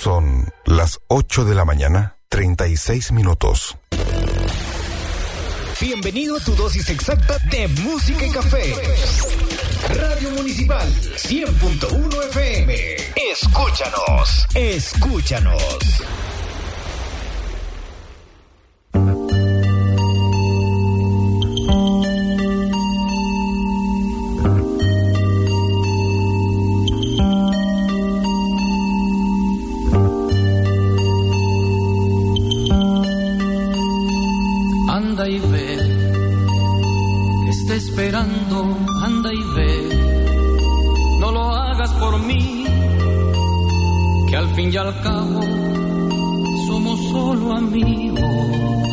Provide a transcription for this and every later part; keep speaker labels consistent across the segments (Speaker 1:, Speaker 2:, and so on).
Speaker 1: Son las 8 de la mañana, 36 minutos.
Speaker 2: Bienvenido a tu dosis exacta de música y café. Radio Municipal 100.1 FM. Escúchanos. Escúchanos.
Speaker 3: Anda y ve, que está esperando, anda y ve, no lo hagas por mí, que al fin y al cabo somos solo amigos.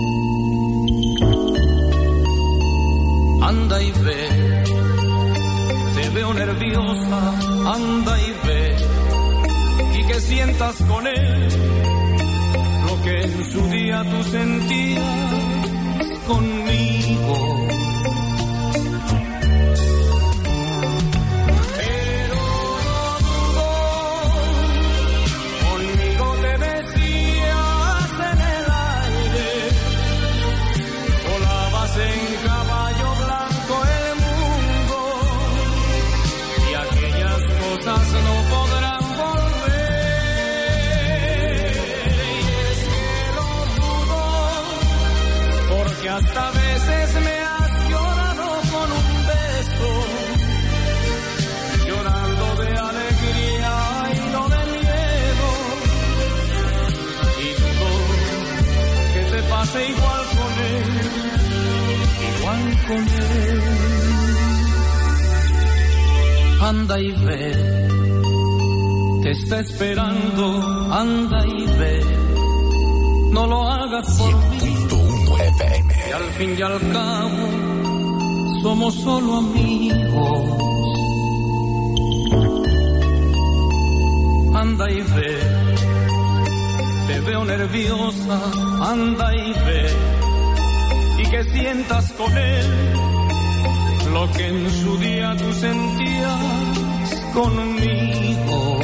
Speaker 3: Anda y ve, te veo nerviosa, anda y ve, y que sientas con él lo que en su día tú sentías conmigo. Pero no dudó, conmigo te decías en el aire, volabas en caballo blanco el mundo, y aquellas cosas no podrán volver. Que hasta veces me has llorado con un beso, llorando de alegría y no de miedo, y dudo que te pase igual con él. Anda y ve, te está esperando, anda y ve, no lo hagas por mí. Y al fin y al cabo somos solo amigos. Anda y ve, te veo nerviosa, anda y ve, y que sientas con él lo que en su día tú sentías conmigo.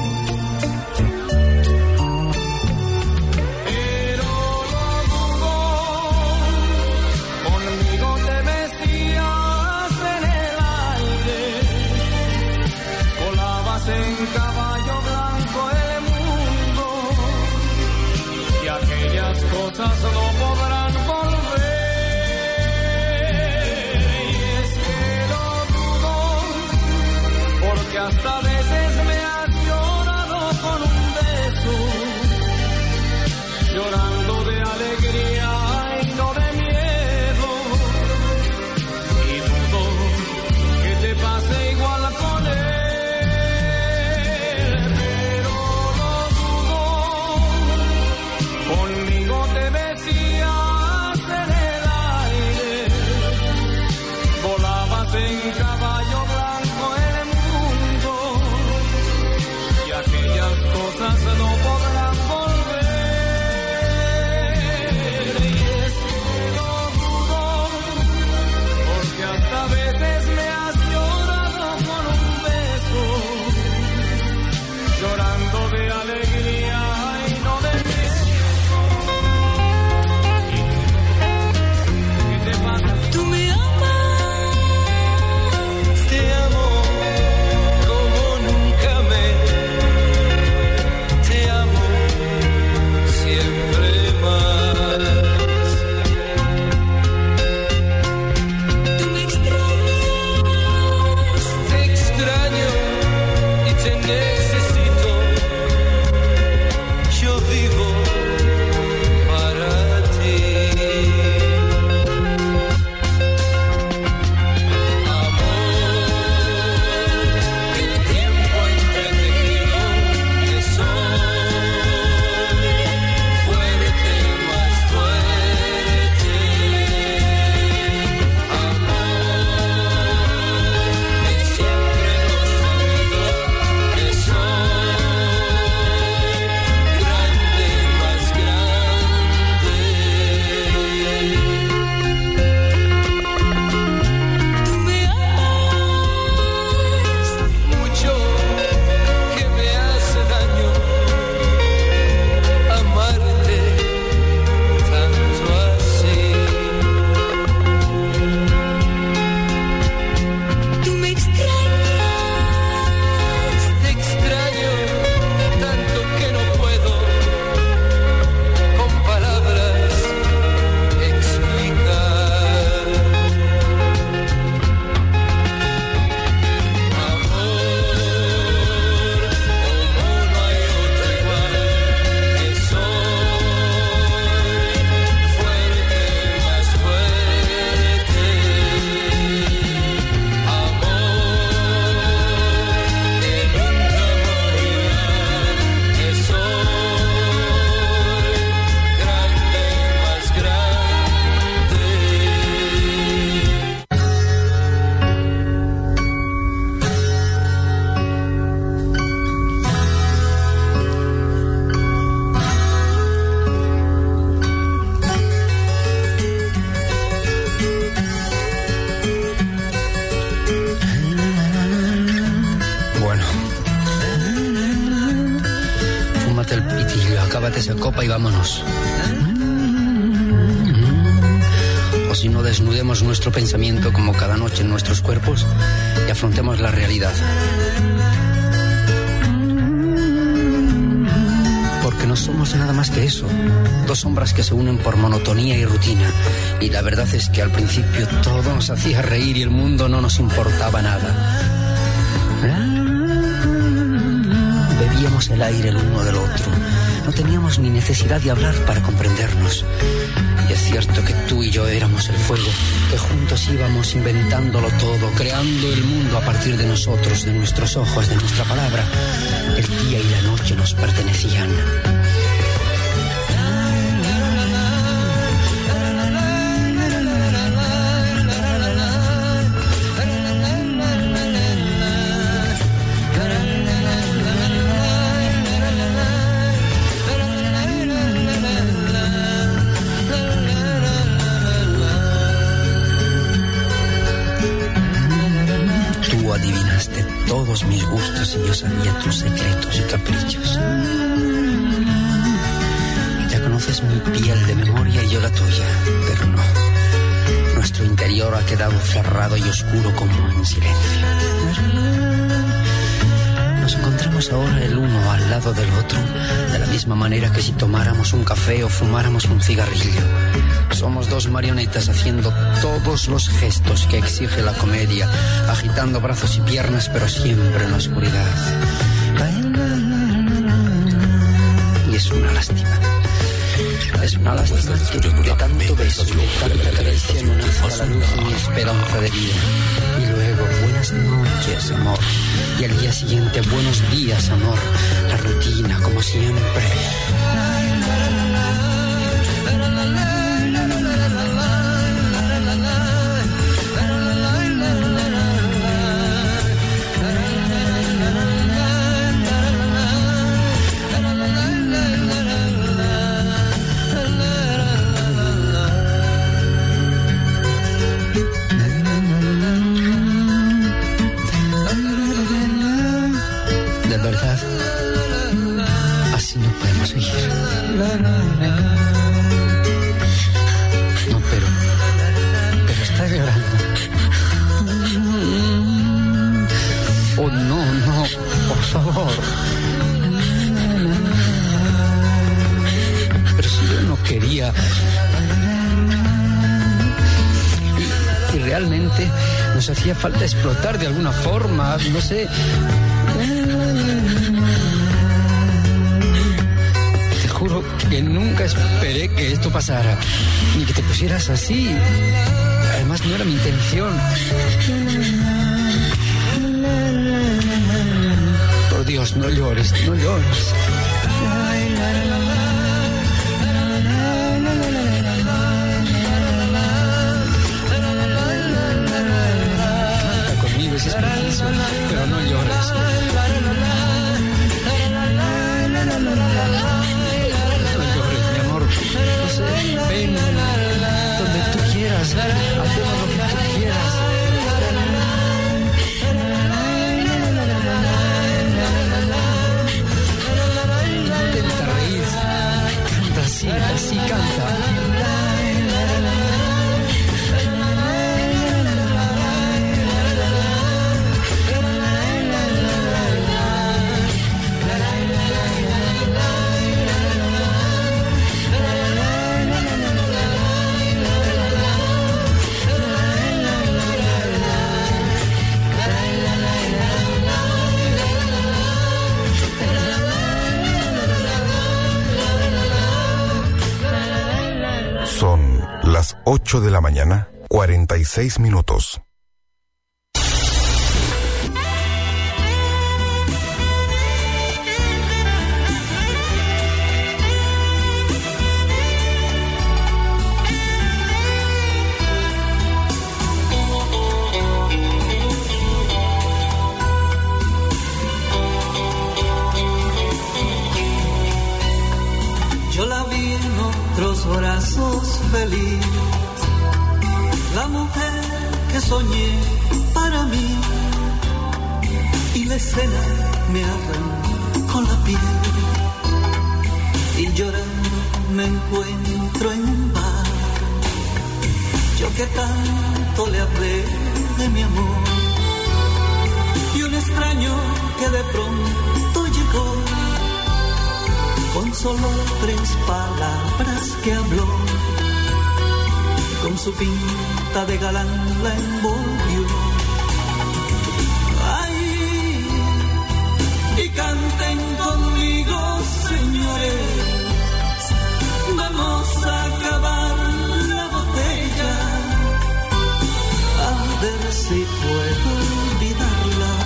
Speaker 3: En caballo blanco el mundo, y aquellas cosas no podrán volver. Y es que lo dudo, porque hasta veces
Speaker 4: el pitillo, acábate esa copa y vámonos. O si no, desnudemos nuestro pensamiento como cada noche en nuestros cuerpos y afrontemos la realidad. Porque no somos nada más que eso, dos sombras que se unen por monotonía y rutina. Y la verdad es que al principio todo nos hacía reír y el mundo no nos importaba nada. Bebíamos el aire el uno del otro. No teníamos ni necesidad de hablar para comprendernos. Y es cierto que tú y yo éramos el fuego, que juntos íbamos inventándolo todo, creando el mundo a partir de nosotros, de nuestros ojos, de nuestra palabra. El día y la noche nos pertenecían. Adivinaste todos mis gustos y yo sabía tus secretos y caprichos. Ya conoces mi piel de memoria y yo la tuya, pero no. Nuestro interior ha quedado cerrado y oscuro como en silencio. Nos encontramos ahora el uno al lado del otro, de la misma manera que si tomáramos un café o fumáramos un cigarrillo. Somos dos marionetas haciendo todos los gestos que exige la comedia, agitando brazos y piernas, pero siempre en la oscuridad. Y es una lástima. Es una lástima que de tanto beso y de tanta caricia no nazca la luz y mi esperanza de vida. Y luego, buenas noches, amor. Y al día siguiente, buenos días, amor. La rutina, como siempre. Así no podemos seguir. No, pero estás llorando. Oh, no, por favor. Pero si yo no quería. Y realmente nos hacía falta explotar de alguna forma, no sé. Te juro que nunca esperé que esto pasara, ni que te pusieras así. Además, no era mi intención. Por Dios, no llores, no llores. Canta conmigo si es preciso, pero no llores. No llores, mi amor. No sé, ven donde tú quieras. Hacemos lo que tú quieras. Intenta reír. Canta así, así canta.
Speaker 1: Son las 8 de la mañana, 46 minutos.
Speaker 5: Yo la vi en otros brazos feliz, la mujer que soñé para mí, y la escena me arrancó la piel. me encuentro en un bar. Yo que tanto le hablé de mi amor, y un extraño que de pronto llegó, con solo 3 palabras que habló, con su pinta de galán la envolvió. Ay, y canten conmigo, señores, vamos a acabar la botella, a ver si puedo olvidarla,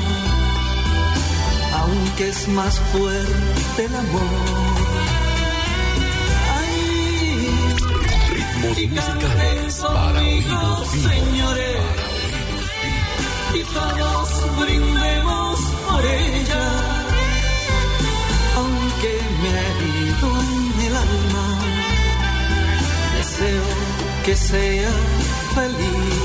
Speaker 5: aunque es más fuerte el amor. Ay,
Speaker 2: ritmos
Speaker 5: y
Speaker 2: musicales para oídos vivos,
Speaker 5: señores, y todos brindemos por ella, aunque me ha herido en el alma, deseo que sea feliz.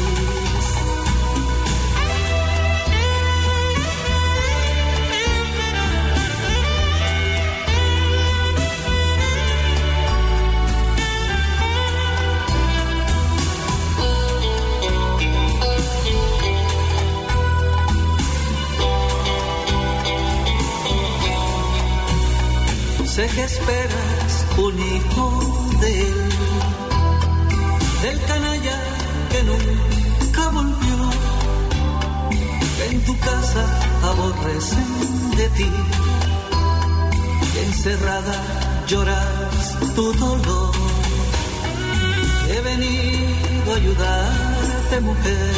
Speaker 5: Sé que esperas un hijo de él, del canalla que nunca volvió, que en tu casa aborrecen de ti, que encerrada lloras tu dolor. He venido a ayudarte, mujer,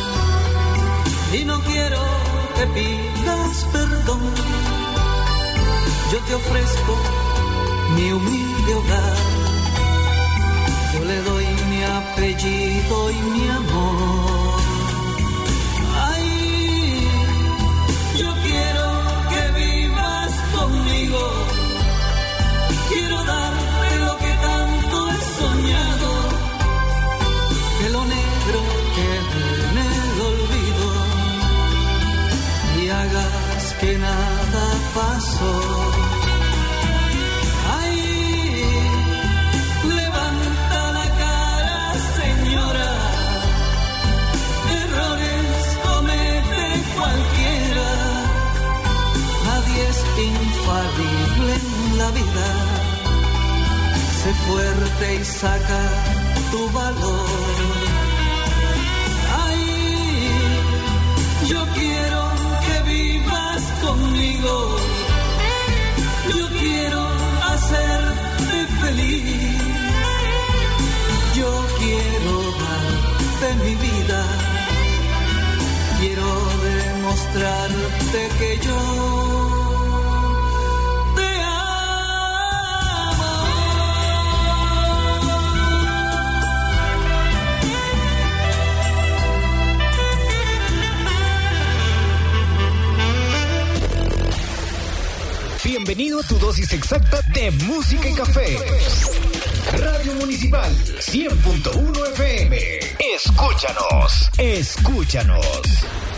Speaker 5: y no quiero que pidas perdón. Yo te ofrezco mi humilde hogar, yo le doy mi apellido y mi amor. Ay, yo quiero que vivas conmigo, quiero darte lo que tanto he soñado, que lo negro quede en el olvido y hagas que nada pasó. Infalible en la vida, sé fuerte y saca tu valor. Ay, yo quiero que vivas conmigo, yo quiero hacerte feliz, yo quiero darte mi vida, quiero demostrarte que yo
Speaker 2: bienvenido a tu dosis exacta de música y café. Radio Municipal 100.1 FM. Escúchanos.